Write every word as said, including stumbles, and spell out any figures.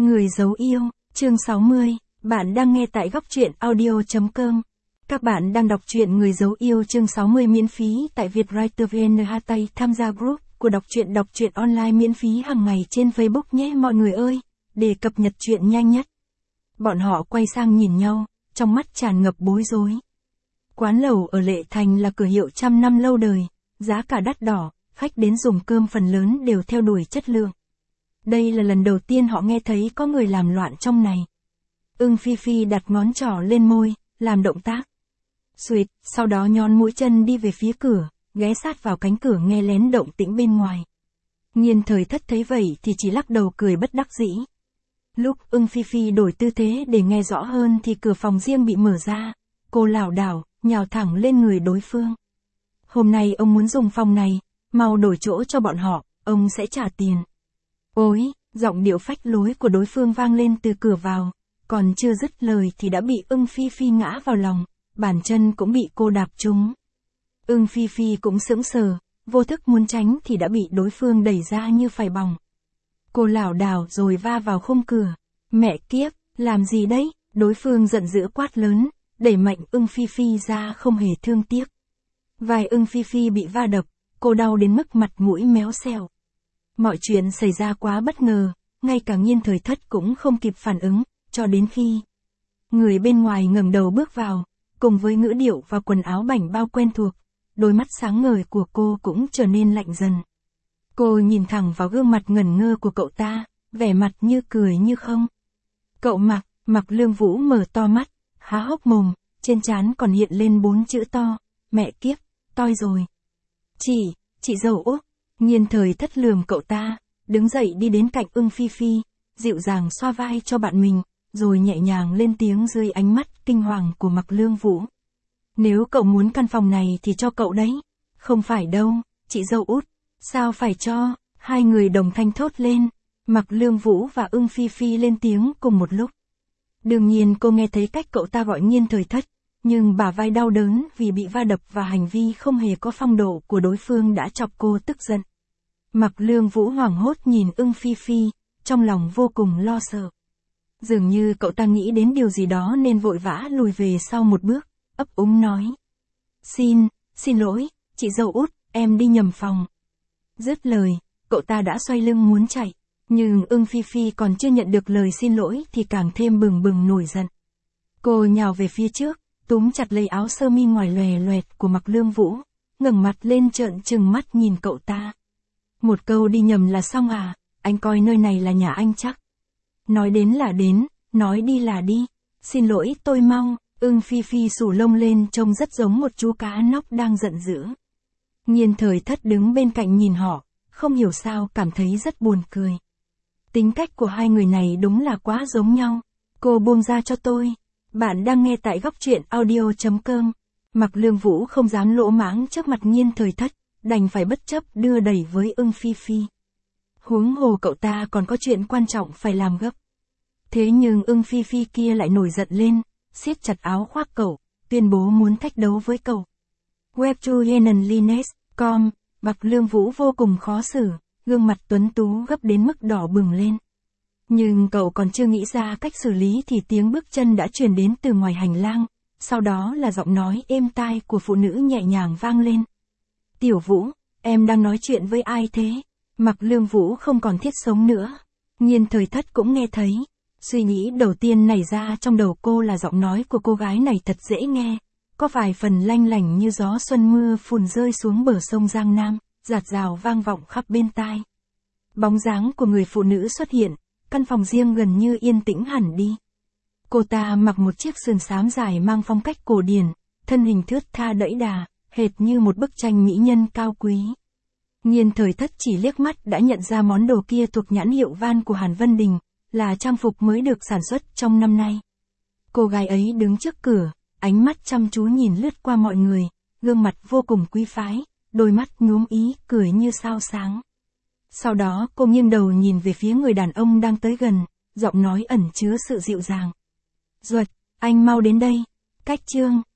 Người giấu yêu, chương sáu mươi, bạn đang nghe tại góc truyện audio.com. Các bạn đang đọc truyện Người giấu yêu chương sáu mươi miễn phí tại Vietwriter vê en hát tây tham gia group của đọc truyện đọc truyện online miễn phí hàng ngày trên Facebook nhé mọi người ơi, để cập nhật truyện nhanh nhất. Bọn họ quay sang nhìn nhau, trong mắt tràn ngập bối rối. Quán lẩu ở Lệ Thành là cửa hiệu trăm năm lâu đời, giá cả đắt đỏ, khách đến dùng cơm phần lớn đều theo đuổi chất lượng. Đây là lần đầu tiên họ nghe thấy có người làm loạn trong này. Ưng Phi Phi đặt ngón trỏ lên môi, làm động tác. Xuỵt, sau đó nhón mũi chân đi về phía cửa, ghé sát vào cánh cửa nghe lén động tĩnh bên ngoài. Nhiên Thời Thất thấy vậy thì chỉ lắc đầu cười bất đắc dĩ. Lúc Ưng Phi Phi đổi tư thế để nghe rõ hơn thì cửa phòng riêng bị mở ra, cô lảo đảo, nhào thẳng lên người đối phương. Hôm nay ông muốn dùng phòng này, mau đổi chỗ cho bọn họ, ông sẽ trả tiền. Ôi, giọng điệu phách lối của đối phương vang lên từ cửa vào, còn chưa dứt lời thì đã bị Ưng Phi Phi ngã vào lòng, bàn chân cũng bị cô đạp trúng. Ưng Phi Phi cũng sững sờ, vô thức muốn tránh thì đã bị đối phương đẩy ra như phải bỏng. Cô lảo đảo rồi va vào khung cửa. Mẹ kiếp, làm gì đấy? Đối phương giận dữ quát lớn, đẩy mạnh Ưng Phi Phi ra không hề thương tiếc. Vai Ưng Phi Phi bị va đập, cô đau đến mức mặt mũi méo xẹo. Mọi chuyện xảy ra quá bất ngờ, ngay cả Nhiên Thời Thất cũng không kịp phản ứng, cho đến khi người bên ngoài ngẩng đầu bước vào, cùng với ngữ điệu và quần áo bảnh bao quen thuộc, đôi mắt sáng ngời của cô cũng trở nên lạnh dần. Cô nhìn thẳng vào gương mặt ngẩn ngơ của cậu ta, vẻ mặt như cười như không. Cậu Mặc, Mặc Lương Vũ mở to mắt, há hốc mồm, trên trán còn hiện lên bốn chữ to, mẹ kiếp, toi rồi. Chị, chị dâu Úc. Nhiên Thời Thất lườm cậu ta, đứng dậy đi đến cạnh Ưng Phi Phi, dịu dàng xoa vai cho bạn mình, rồi nhẹ nhàng lên tiếng dưới ánh mắt kinh hoàng của Mặc Lương Vũ. Nếu cậu muốn căn phòng này thì cho cậu đấy. Không phải đâu, chị dâu Út. Sao phải cho? Hai người đồng thanh thốt lên. Mặc Lương Vũ và Ưng Phi Phi lên tiếng cùng một lúc. Đương nhiên cô nghe thấy cách cậu ta gọi Nhiên Thời Thất, nhưng bả vai đau đớn vì bị va đập và hành vi không hề có phong độ của đối phương đã chọc cô tức giận. Mặc Lương Vũ hoảng hốt nhìn Ưng Phi Phi, trong lòng vô cùng lo sợ. Dường như cậu ta nghĩ đến điều gì đó nên vội vã lùi về sau một bước, ấp úng nói. Xin, xin lỗi, chị dâu Út, em đi nhầm phòng. Dứt lời, cậu ta đã xoay lưng muốn chạy, nhưng Ưng Phi Phi còn chưa nhận được lời xin lỗi thì càng thêm bừng bừng nổi giận. Cô nhào về phía trước, túm chặt lấy áo sơ mi ngoài lòe loẹt của Mặc Lương Vũ, ngẩng mặt lên trợn trừng mắt nhìn cậu ta. Một câu đi nhầm là xong à, anh coi nơi này là nhà anh chắc. Nói đến là đến, nói đi là đi. Xin lỗi tôi mau. Ưng Phi Phi sủ lông lên trông rất giống một chú cá nóc đang giận dữ. Nhiên Thời Thất đứng bên cạnh nhìn họ, không hiểu sao cảm thấy rất buồn cười. Tính cách của hai người này đúng là quá giống nhau. Cô buông ra cho tôi. Bạn đang nghe tại góc truyện audio.com. Mặc Lương Vũ không dám lỗ mãng trước mặt Nhiên Thời Thất, đành phải bất chấp đưa đẩy với Ưng Phi Phi. Huống hồ cậu ta còn có chuyện quan trọng phải làm gấp. Thế nhưng Ưng Phi Phi kia lại nổi giận lên, siết chặt áo khoác cậu, tuyên bố muốn thách đấu với cậu. Webtoonliness chấm com, Mặc Lương Vũ vô cùng khó xử, gương mặt tuấn tú gấp đến mức đỏ bừng lên. Nhưng cậu còn chưa nghĩ ra cách xử lý thì tiếng bước chân đã truyền đến từ ngoài hành lang, sau đó là giọng nói êm tai của phụ nữ nhẹ nhàng vang lên. Tiểu Vũ, em đang nói chuyện với ai thế? Mặc Lương Vũ không còn thiết sống nữa. Nhiên Thời Thất cũng nghe thấy. Suy nghĩ đầu tiên nảy ra trong đầu cô là giọng nói của cô gái này thật dễ nghe, có vài phần lanh lảnh như gió xuân mưa phùn rơi xuống bờ sông Giang Nam, rạt rào vang vọng khắp bên tai. Bóng dáng của người phụ nữ xuất hiện, căn phòng riêng gần như yên tĩnh hẳn đi. Cô ta mặc một chiếc sườn xám dài mang phong cách cổ điển, thân hình thướt tha đẫy đà, hệt như một bức tranh mỹ nhân cao quý. Nhiên Thời Thất chỉ liếc mắt đã nhận ra món đồ kia thuộc nhãn hiệu Van của Hàn Vân Đình, là trang phục mới được sản xuất trong năm nay. Cô gái ấy đứng trước cửa, ánh mắt chăm chú nhìn lướt qua mọi người, gương mặt vô cùng quý phái, đôi mắt nhuốm ý cười như sao sáng. Sau đó cô nghiêng đầu nhìn về phía người đàn ông đang tới gần, giọng nói ẩn chứa sự dịu dàng. Duật, anh mau đến đây. Cách chương.